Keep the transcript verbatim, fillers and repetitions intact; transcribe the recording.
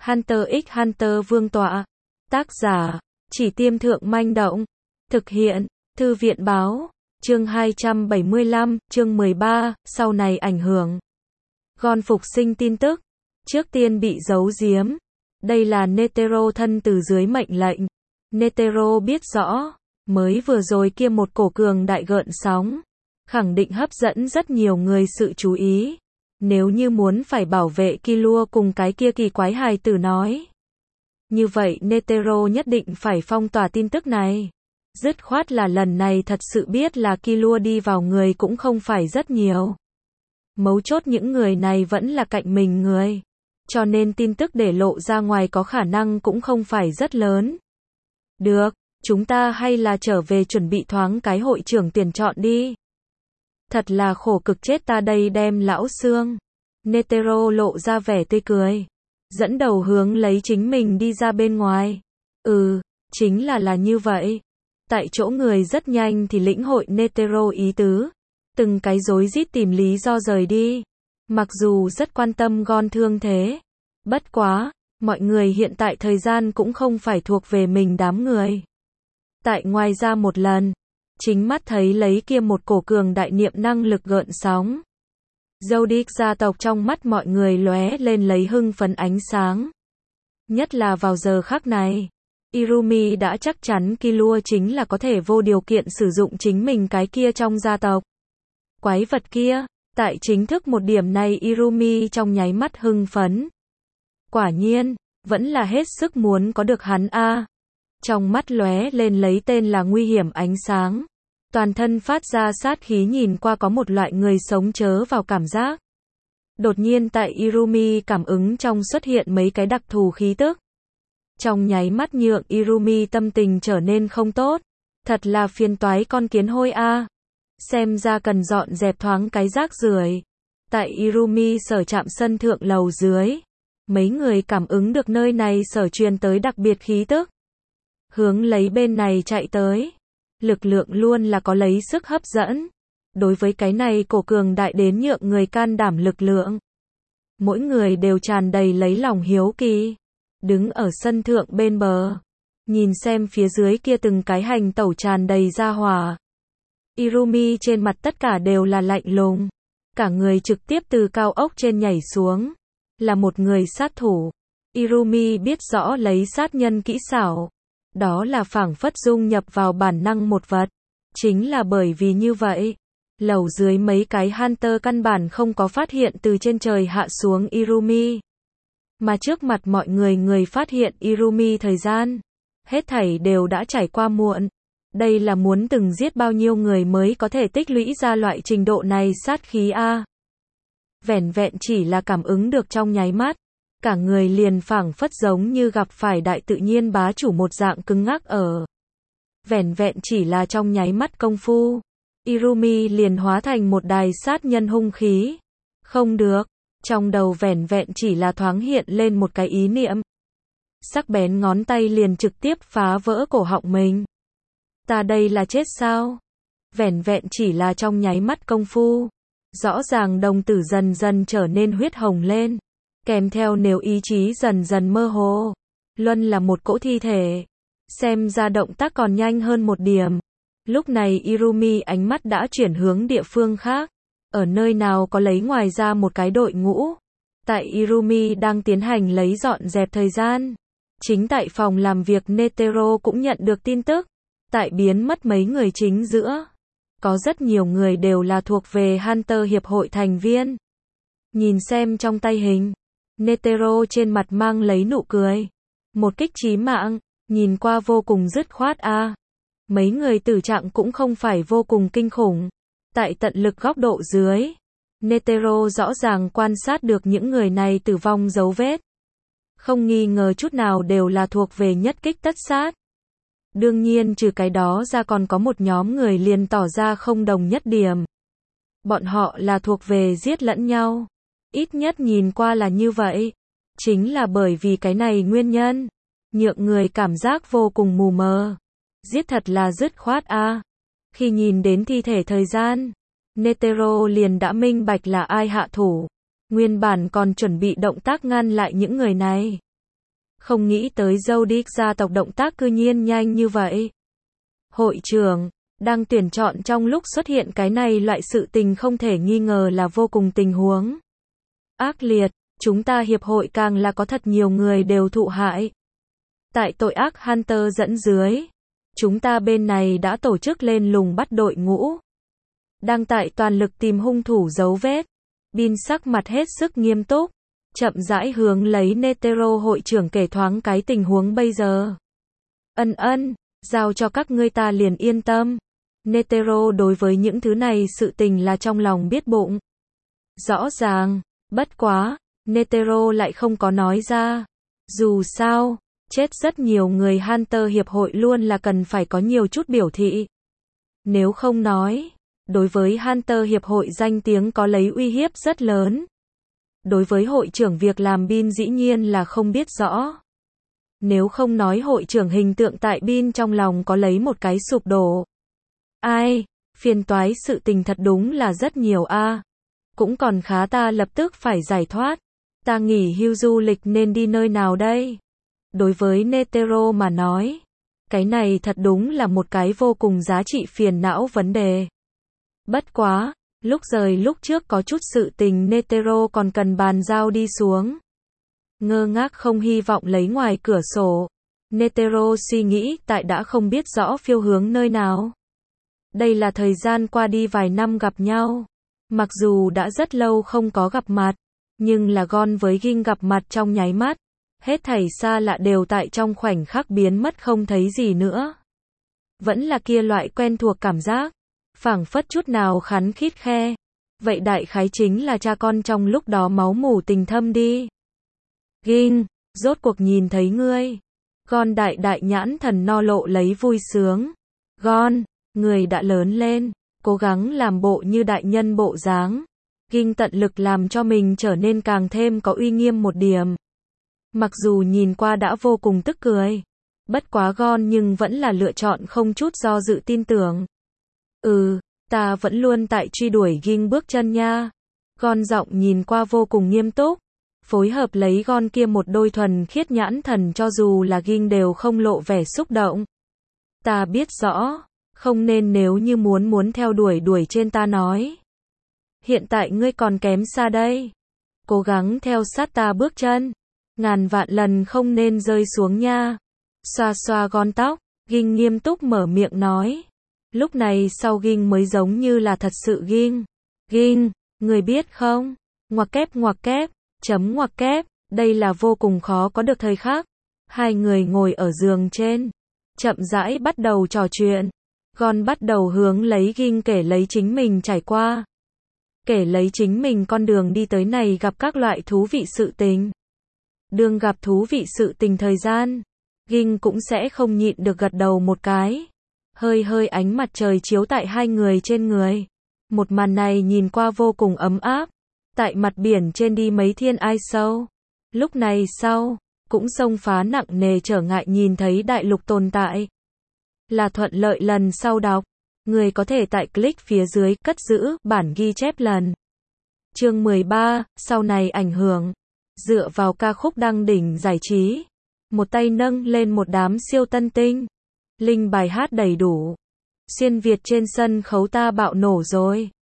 Hunter x Hunter Vương tọa. Tác giả, Chỉ Tiêm Thượng Manh Động. Thực hiện, Thư viện Báo. Chương hai trăm bảy mươi lăm, chương mười ba, sau này ảnh hưởng. Gon phục sinh tin tức. Trước tiên bị giấu giếm. Đây là Netero thân từ dưới mệnh lệnh. Netero biết rõ, mới vừa rồi kia một cổ cường đại gợn sóng, khẳng định hấp dẫn rất nhiều người sự chú ý. Nếu như muốn phải bảo vệ Killua cùng cái kia kỳ quái hài tử nói, như vậy Netero nhất định phải phong tỏa tin tức này. Dứt khoát là lần này thật sự biết là Killua đi vào người cũng không phải rất nhiều. Mấu chốt những người này vẫn là cạnh mình người, cho nên tin tức để lộ ra ngoài có khả năng cũng không phải rất lớn. Được, chúng ta hay là trở về chuẩn bị thoáng cái hội trưởng tuyển chọn đi. Thật là khổ cực chết ta đây đem lão xương. Netero lộ ra vẻ tươi cười, dẫn đầu hướng lấy chính mình đi ra bên ngoài. Ừ, chính là là như vậy. Tại chỗ người rất nhanh thì lĩnh hội Netero ý tứ, từng cái rối rít tìm lý do rời đi. Mặc dù rất quan tâm Gon thương thế, bất quá, mọi người hiện tại thời gian cũng không phải thuộc về mình đám người. Tại ngoài ra một lần, chính mắt thấy lấy kia một cổ cường đại niệm năng lực gợn sóng. Zodiac gia tộc trong mắt mọi người lóe lên lấy hưng phấn ánh sáng. Nhất là vào giờ khắc này, Irumi đã chắc chắn Killua chính là có thể vô điều kiện sử dụng chính mình cái kia trong gia tộc. Quái vật kia, tại chính thức một điểm này Irumi trong nháy mắt hưng phấn. Quả nhiên, vẫn là hết sức muốn có được hắn a. Trong mắt lóe lên lấy tên là nguy hiểm ánh sáng. Toàn thân phát ra sát khí nhìn qua có một loại người sống chớ vào cảm giác. Đột nhiên tại Irumi cảm ứng trong xuất hiện mấy cái đặc thù khí tức. Trong nháy mắt nhượng Irumi tâm tình trở nên không tốt. Thật là phiền toái con kiến hôi a. Xem ra cần dọn dẹp thoáng cái rác rưởi. Tại Irumi sở trạm sân thượng lầu dưới, mấy người cảm ứng được nơi này sở truyền tới đặc biệt khí tức. Hướng lấy bên này chạy tới. Lực lượng luôn là có lấy sức hấp dẫn. Đối với cái này cổ cường đại đến nhượng người can đảm lực lượng. Mỗi người đều tràn đầy lấy lòng hiếu kỳ. Đứng ở sân thượng bên bờ, nhìn xem phía dưới kia từng cái hành tẩu tràn đầy ra hỏa. Irumi trên mặt tất cả đều là lạnh lùng. Cả người trực tiếp từ cao ốc trên nhảy xuống. Là một người sát thủ. Irumi biết rõ lấy sát nhân kỹ xảo. Đó là phảng phất dung nhập vào bản năng một vật. Chính là bởi vì như vậy, lầu dưới mấy cái Hunter căn bản không có phát hiện từ trên trời hạ xuống Irumi. Mà trước mặt mọi người người phát hiện Irumi thời gian. Hết thảy đều đã trải qua muộn. Đây là muốn từng giết bao nhiêu người mới có thể tích lũy ra loại trình độ này sát khí a. Vẻn vẹn chỉ là cảm ứng được trong nháy mắt. Cả người liền phảng phất giống như gặp phải đại tự nhiên bá chủ một dạng cứng ngắc ở. Vẻn vẹn chỉ là trong nháy mắt công phu. Irumi liền hóa thành một đài sát nhân hung khí. Không được. Trong đầu vẻn vẹn chỉ là thoáng hiện lên một cái ý niệm. Sắc bén ngón tay liền trực tiếp phá vỡ cổ họng mình. Ta đây là chết sao? Vẻn vẹn chỉ là trong nháy mắt công phu. Rõ ràng đồng tử dần dần trở nên huyết hồng lên. Kèm theo nếu ý chí dần dần mơ hồ. Luân là một cỗ thi thể. Xem ra động tác còn nhanh hơn một điểm. Lúc này Irumi ánh mắt đã chuyển hướng địa phương khác. Ở nơi nào có lấy ngoài ra một cái đội ngũ. Tại Irumi đang tiến hành lấy dọn dẹp thời gian. Chính tại phòng làm việc Netero cũng nhận được tin tức. Tại biến mất mấy người chính giữa. Có rất nhiều người đều là thuộc về Hunter Hiệp hội thành viên. Nhìn xem trong tay hình. Netero trên mặt mang lấy nụ cười. Một kích chí mạng, nhìn qua vô cùng dứt khoát a. Mấy người tử trạng cũng không phải vô cùng kinh khủng. Tại tận lực góc độ dưới, Netero rõ ràng quan sát được những người này tử vong dấu vết. Không nghi ngờ chút nào đều là thuộc về nhất kích tất sát. Đương nhiên trừ cái đó ra còn có một nhóm người liền tỏ ra không đồng nhất điểm. Bọn họ là thuộc về giết lẫn nhau. Ít nhất nhìn qua là như vậy. Chính là bởi vì cái này nguyên nhân. Nhượng người cảm giác vô cùng mù mờ. Giết thật là dứt khoát a. Khi nhìn đến thi thể thời gian, Netero liền đã minh bạch là ai hạ thủ. Nguyên bản còn chuẩn bị động tác ngăn lại những người này. Không nghĩ tới Zodiac gia tộc động tác cư nhiên nhanh như vậy. Hội trưởng, đang tuyển chọn trong lúc xuất hiện cái này loại sự tình không thể nghi ngờ là vô cùng tình huống ác liệt, chúng ta hiệp hội càng là có thật nhiều người đều thụ hại. Tại tội ác Hunter dẫn dưới, chúng ta bên này đã tổ chức lên lùng bắt đội ngũ. Đang tại toàn lực tìm hung thủ dấu vết. Bin sắc mặt hết sức nghiêm túc, chậm rãi hướng lấy Netero hội trưởng kể thoáng cái tình huống bây giờ. Ân ân, giao cho các ngươi ta liền yên tâm. Netero đối với những thứ này sự tình là trong lòng biết bụng. Rõ ràng, bất quá, Netero lại không có nói ra. Dù sao, chết rất nhiều người Hunter hiệp hội luôn là cần phải có nhiều chút biểu thị. Nếu không nói, đối với Hunter hiệp hội danh tiếng có lấy uy hiếp rất lớn. Đối với hội trưởng việc làm Bin dĩ nhiên là không biết rõ. Nếu không nói hội trưởng hình tượng tại Bin trong lòng có lấy một cái sụp đổ. Ai, phiền toái sự tình thật đúng là rất nhiều a. À. Cũng còn khá ta lập tức phải giải thoát. Ta nghỉ hưu du lịch nên đi nơi nào đây? Đối với Netero mà nói, cái này thật đúng là một cái vô cùng giá trị phiền não vấn đề. Bất quá, lúc rời lúc trước có chút sự tình Netero còn cần bàn giao đi xuống. Ngơ ngác không hy vọng lấy ngoài cửa sổ. Netero suy nghĩ tại đã không biết rõ phiêu hướng nơi nào. Đây là thời gian qua đi vài năm gặp nhau. Mặc dù đã rất lâu không có gặp mặt, nhưng là Gon với Ging gặp mặt trong nháy mắt. Hết thảy xa lạ đều tại trong khoảnh khắc biến mất không thấy gì nữa. Vẫn là kia loại quen thuộc cảm giác. Phảng phất chút nào khắn khít khe. Vậy đại khái chính là cha con trong lúc đó máu mủ tình thâm đi. Ging, rốt cuộc nhìn thấy ngươi. Gon đại đại nhãn thần no lộ lấy vui sướng. Gon, người đã lớn lên, cố gắng làm bộ như đại nhân bộ dáng. Ging tận lực làm cho mình trở nên càng thêm có uy nghiêm một điểm. Mặc dù nhìn qua đã vô cùng tức cười. Bất quá Gon nhưng vẫn là lựa chọn không chút do dự tin tưởng. Ừ, ta vẫn luôn tại truy đuổi Ging bước chân nha. Gon giọng nhìn qua vô cùng nghiêm túc. Phối hợp lấy Gon kia một đôi thuần khiết nhãn thần cho dù là Ging đều không lộ vẻ xúc động. Ta biết rõ, không nên nếu như muốn muốn theo đuổi đuổi trên ta nói. Hiện tại ngươi còn kém xa đây. Cố gắng theo sát ta bước chân. Ngàn vạn lần không nên rơi xuống nha. Xoa xoa Gon tóc, Ging nghiêm túc mở miệng nói. Lúc này sau Ging mới giống như là thật sự Ging. Ging, người biết không? Ngoặc kép ngoặc kép, chấm ngoặc kép, đây là vô cùng khó có được thời khắc. Hai người ngồi ở giường trên, chậm rãi bắt đầu trò chuyện. Gon bắt đầu hướng lấy Ging kể lấy chính mình trải qua. Kể lấy chính mình con đường đi tới này gặp các loại thú vị sự tình. Đường gặp thú vị sự tình thời gian, Ging cũng sẽ không nhịn được gật đầu một cái. Hơi hơi ánh mặt trời chiếu tại hai người trên người. Một màn này nhìn qua vô cùng ấm áp. Tại mặt biển trên đi mấy thiên ai sâu. Lúc này sau, cũng xông phá nặng nề trở ngại nhìn thấy đại lục tồn tại. Là thuận lợi lần sau đọc. Người có thể tại click phía dưới cất giữ bản ghi chép lần. Chương mười ba, sau này ảnh hưởng. Dựa vào ca khúc đăng đỉnh giải trí. Một tay nâng lên một đám siêu tân tinh. Linh bài hát đầy đủ. Xuyên Việt trên sân khấu ta bạo nổ rồi.